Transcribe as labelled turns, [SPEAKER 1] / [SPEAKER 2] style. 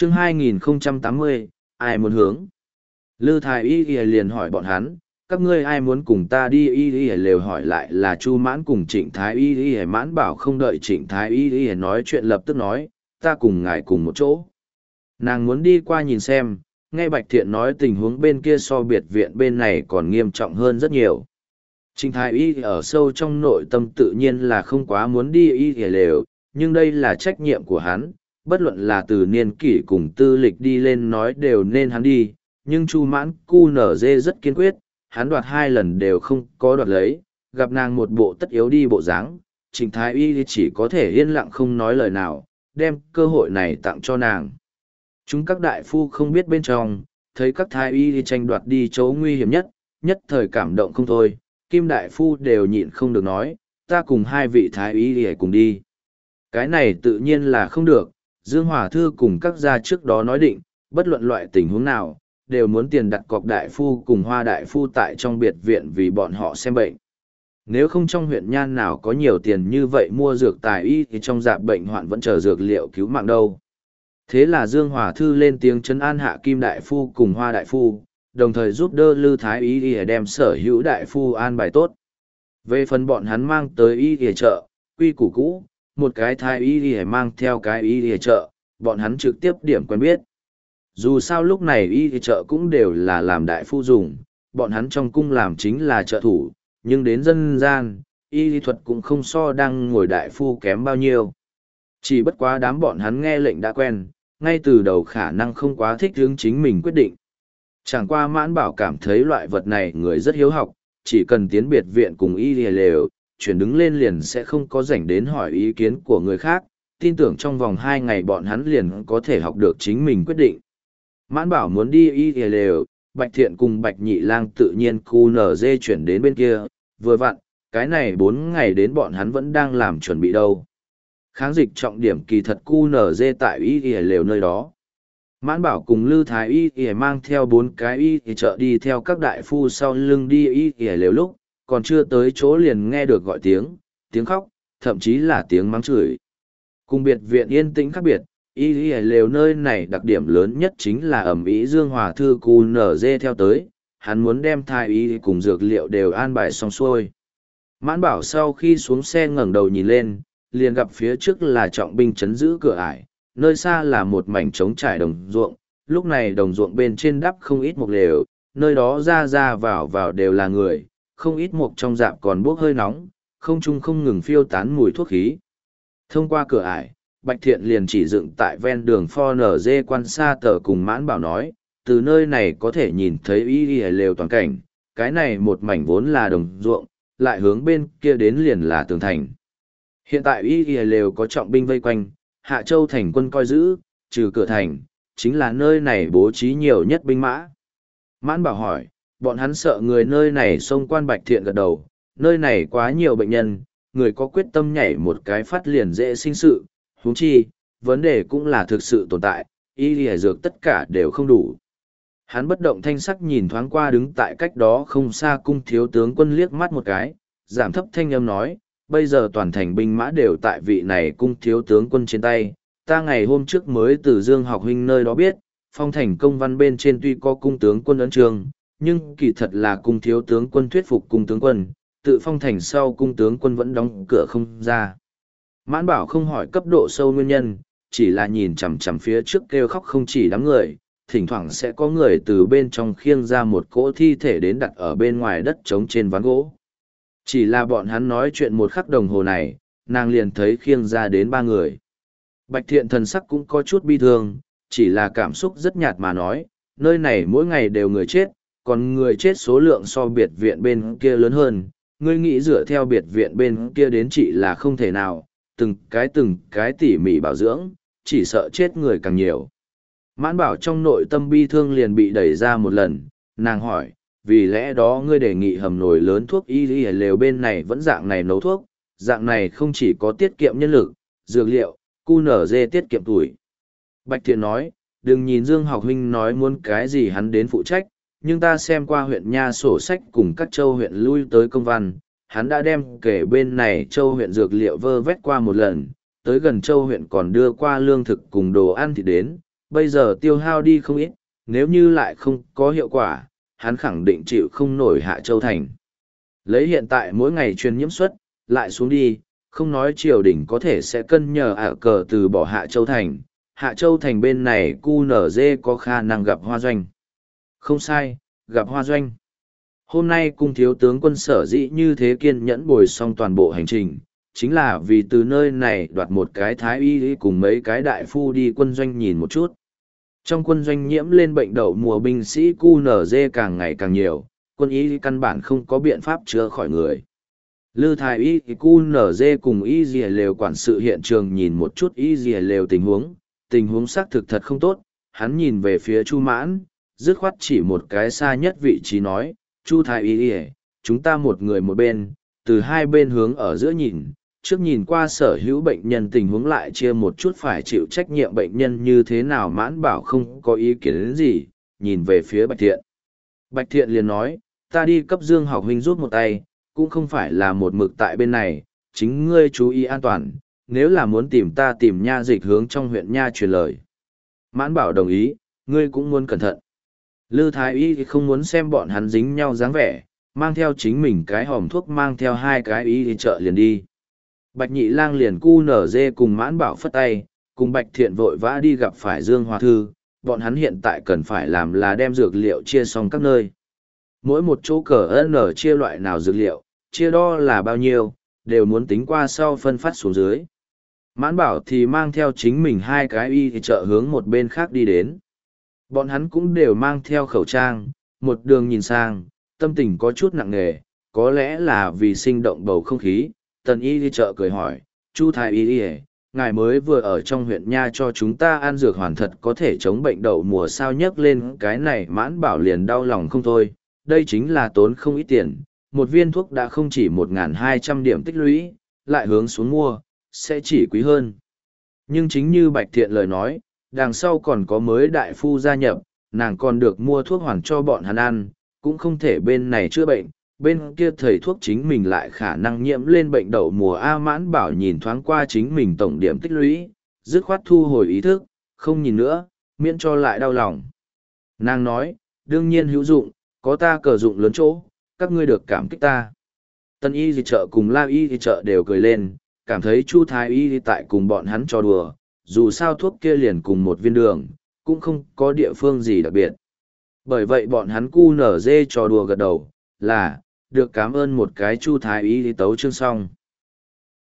[SPEAKER 1] Chương 2080, ai muốn hướng? Lư Thái Y liền hỏi bọn hắn, các ngươi ai muốn cùng ta đi? Y lều hỏi lại là Chu Mãn cùng Trịnh Thái Y. Mãn bảo không đợi Trịnh Thái Y nói chuyện lập tức nói, ta cùng ngài cùng một chỗ. Nàng muốn đi qua nhìn xem, nghe Bạch Thiện nói tình huống bên kia so biệt viện bên này còn nghiêm trọng hơn rất nhiều. Trịnh Thái Y ở sâu trong nội tâm tự nhiên là không quá muốn đi y lều, nhưng đây là trách nhiệm của hắn, bất luận là từ niên kỷ cùng tư lịch đi lên nói đều nên hắn đi, nhưng Chu Mãn cu nở dê rất kiên quyết, hắn đoạt 2 lần đều không có đoạt lấy, gặp nàng một bộ tất yếu đi bộ dáng, Trịnh Thái Y chỉ có thể yên lặng không nói lời nào, đem cơ hội này tặng cho nàng. Chúng các đại phu không biết bên trong, thấy các thái y tranh đoạt đi chỗ nguy hiểm nhất, nhất thời cảm động không thôi, Kim đại phu đều nhịn không được nói, ta cùng 2 vị thái y để cùng đi. Cái này tự nhiên là không được, Dương Hòa Thư cùng các gia trước đó nói định, bất luận loại tình huống nào, đều muốn tiền đặt cọc đại phu cùng Hoa đại phu tại trong biệt viện vì bọn họ xem bệnh. Nếu không trong huyện Nhan nào có nhiều tiền như vậy mua dược tài y thì trong dạp bệnh hoạn vẫn chờ dược liệu cứu mạng đâu. Thế là Dương Hòa Thư lên tiếng trấn an hạ Kim đại phu cùng Hoa đại phu, đồng thời giúp đỡ Lư Thái Y để đem sở hữu đại phu an bài tốt. Về phần bọn hắn mang tới y để chợ, quy củ cũ, một cái thái y để mang theo cái y để chợ, bọn hắn trực tiếp điểm quen biết. Dù sao lúc này y để chợ cũng đều là làm đại phu dùng, bọn hắn trong cung làm chính là trợ thủ, nhưng đến dân gian, y lý thuật cũng không so đang ngồi đại phu kém bao nhiêu. Chỉ bất quá đám bọn hắn nghe lệnh đã quen, ngay từ đầu khả năng không quá thích hướng chính mình quyết định. Chẳng qua Mãn Bảo cảm thấy loại vật này người rất hiếu học, chỉ cần tiến biệt viện cùng y lều, chuyển đứng lên liền sẽ không có rảnh đến hỏi ý kiến của người khác, tin tưởng trong vòng 2 ngày bọn hắn liền có thể học được chính mình quyết định. Mãn Bảo muốn đi y lều, Bạch Thiện cùng Bạch Nhị Lang tự nhiên cu nở dê chuyển đến bên kia, vừa vặn, cái này 4 ngày đến bọn hắn vẫn đang làm chuẩn bị đâu. Kháng dịch trọng điểm kỳ thật cu nở dê tại y lều nơi đó. Mãn Bảo cùng Lư Thái Y mang theo 4 cái y chợ đi theo các đại phu sau lưng đi y lều lúc, còn chưa tới chỗ liền nghe được gọi tiếng khóc, thậm chí là tiếng mắng chửi. Cùng biệt viện yên tĩnh khác biệt, y lều nơi này đặc điểm lớn nhất chính là ẩm ý Dương Hòa Thư cu nở dê theo tới, hắn muốn đem thai y cùng dược liệu đều an bài xong xuôi. Mãn Bảo sau khi xuống xe ngẩng đầu nhìn lên, liền gặp phía trước là trọng binh chấn giữ cửa ải, nơi xa là một mảnh trống trải đồng ruộng, lúc này đồng ruộng bên trên đắp không ít mộc lều, nơi đó ra vào đều là người, không ít mộc trong rạp còn bốc hơi nóng, không trung không ngừng phiêu tán mùi thuốc khí. Thông qua cửa ải, Bạch Thiện liền chỉ dựng tại ven đường Pho Nở Dê quan xa tờ cùng Mãn Bảo nói, từ nơi này có thể nhìn thấy y lều toàn cảnh, cái này một mảnh vốn là đồng ruộng, lại hướng bên kia đến liền là tường thành. Hiện tại y lều có trọng binh vây quanh, Hạ Châu thành quân coi giữ, trừ cửa thành, chính là nơi này bố trí nhiều nhất binh mã. Mãn Bảo hỏi, bọn hắn sợ người nơi này xông quan. Bạch Thiện gật đầu, nơi này quá nhiều bệnh nhân, người có quyết tâm nhảy một cái phát liền dễ sinh sự, huống chi, vấn đề cũng là thực sự tồn tại, y lìa dược tất cả đều không đủ. Hắn bất động thanh sắc nhìn thoáng qua đứng tại cách đó không xa cung thiếu tướng quân liếc mắt một cái, giảm thấp thanh âm nói, bây giờ toàn thành binh mã đều tại vị này cung thiếu tướng quân trên tay, ta ngày hôm trước mới từ Dương học huynh nơi đó biết, phong thành công văn bên trên tuy có cung tướng quân ấn trường, nhưng kỳ thật là cung thiếu tướng quân thuyết phục cung tướng quân, tự phong thành sau cung tướng quân vẫn đóng cửa không ra. Mãn Bảo không hỏi cấp độ sâu nguyên nhân, chỉ là nhìn chằm chằm phía trước kêu khóc không chỉ đám người, thỉnh thoảng sẽ có người từ bên trong khiêng ra một cỗ thi thể đến đặt ở bên ngoài đất trống trên ván gỗ. Chỉ là bọn hắn nói chuyện một khắc đồng hồ này, nàng liền thấy khiêng ra đến 3 người. Bạch Thiện thần sắc cũng có chút bi thương, chỉ là cảm xúc rất nhạt mà nói, nơi này mỗi ngày đều người chết, còn người chết số lượng so biệt viện bên kia lớn hơn, ngươi nghĩ dựa theo biệt viện bên kia đến trị là không thể nào, từng cái tỉ mỉ bảo dưỡng, chỉ sợ chết người càng nhiều. Mãn Bảo trong nội tâm bi thương liền bị đẩy ra một lần, nàng hỏi, vì lẽ đó ngươi đề nghị hầm nồi lớn thuốc y lều bên này vẫn dạng này nấu thuốc, dạng này không chỉ có tiết kiệm nhân lực, dược liệu, cu nở dê tiết kiệm tuổi. Bạch Thiện nói, đừng nhìn Dương học huynh nói muốn cái gì hắn đến phụ trách, nhưng ta xem qua huyện Nha sổ sách cùng các châu huyện lui tới công văn, hắn đã đem kể bên này châu huyện dược liệu vơ vét qua một lần, tới gần châu huyện còn đưa qua lương thực cùng đồ ăn thì đến, bây giờ tiêu hao đi không ít, nếu như lại không có hiệu quả, hắn khẳng định chịu không nổi Hạ Châu Thành. Lấy hiện tại mỗi ngày truyền nhiễm suất, lại xuống đi, không nói triều đình có thể sẽ cân nhờ ả cờ từ bỏ Hạ Châu Thành. Hạ Châu Thành bên này QNZ có khả năng gặp Hoa Doanh. Không sai, gặp Hoa Doanh. Hôm nay cung thiếu tướng quân sở dĩ như thế kiên nhẫn bồi xong toàn bộ hành trình, chính là vì từ nơi này đoạt một cái thái y cùng mấy cái đại phu đi quân doanh nhìn một chút. Trong quân doanh nhiễm lên bệnh đậu mùa binh sĩ QNZ càng ngày càng nhiều, quân y căn bản không có biện pháp chữa khỏi người. Lư thái y QNZ cùng y dìa lều quản sự hiện trường nhìn một chút y dìa lều tình huống xác thực thật không tốt, hắn nhìn về phía Chu Mãn, dứt khoát chỉ một cái xa nhất vị trí nói, Chu thái y, chúng ta một người một bên, từ hai bên hướng ở giữa nhìn, trước nhìn qua sở hữu bệnh nhân tình huống lại chia một chút phải chịu trách nhiệm bệnh nhân như thế nào. Mãn bảo không có ý kiến đến gì, nhìn về phía Bạch Thiện. Bạch Thiện liền nói, ta đi cấp Dương học huynh rút một tay, cũng không phải là một mực tại bên này, chính ngươi chú ý an toàn, nếu là muốn tìm ta tìm nha dịch hướng trong huyện nha truyền lời. Mãn bảo đồng ý, ngươi cũng muốn cẩn thận. Lư thái y thì không muốn xem bọn hắn dính nhau dáng vẻ, mang theo chính mình cái hòm thuốc mang theo hai cái y đi chợ liền đi. Bạch Nhị Lang liền QNZ cùng Mãn Bảo phất tay, cùng Bạch Thiện vội vã đi gặp phải Dương Hòa Thư, bọn hắn hiện tại cần phải làm là đem dược liệu chia xong các nơi. Mỗi một chỗ cờ N chia loại nào dược liệu, chia đo là bao nhiêu, đều muốn tính qua sau phân phát xuống dưới. Mãn Bảo thì mang theo chính mình hai cái y thì chợ hướng một bên khác đi đến. Bọn hắn cũng đều mang theo khẩu trang, một đường nhìn sang, tâm tình có chút nặng nề, có lẽ là vì sinh động bầu không khí. Tần y đi chợ cười hỏi, Chu thái y, ngài mới vừa ở trong huyện nha cho chúng ta ăn dược hoàn thật có thể chống bệnh đậu mùa sao. Nhấc lên cái này Mãn Bảo liền đau lòng không thôi, đây chính là tốn không ít tiền, một viên thuốc đã không chỉ 1.200 điểm tích lũy, lại hướng xuống mua, sẽ chỉ quý hơn. Nhưng chính như Bạch Thiện lời nói, đằng sau còn có mới đại phu gia nhập, nàng còn được mua thuốc hoàn cho bọn hắn ăn, cũng không thể bên này chữa bệnh, bên kia thầy thuốc chính mình lại khả năng nhiễm lên bệnh đậu mùa. Mãn Bảo nhìn thoáng qua chính mình tổng điểm tích lũy, dứt khoát thu hồi ý thức, không nhìn nữa, miễn cho lại đau lòng. Nàng nói, đương nhiên hữu dụng, có ta cờ dụng lớn chỗ, các ngươi được cảm kích ta. Tân y thì chợ cùng La y thì chợ đều cười lên, cảm thấy Chu thái y thì tại cùng bọn hắn trò đùa, dù sao thuốc kia liền cùng một viên đường, cũng không có địa phương gì đặc biệt. Bởi vậy bọn hắn QNZ trò đùa gật đầu, là, được cảm ơn một cái Chu thái y thì tấu chương xong.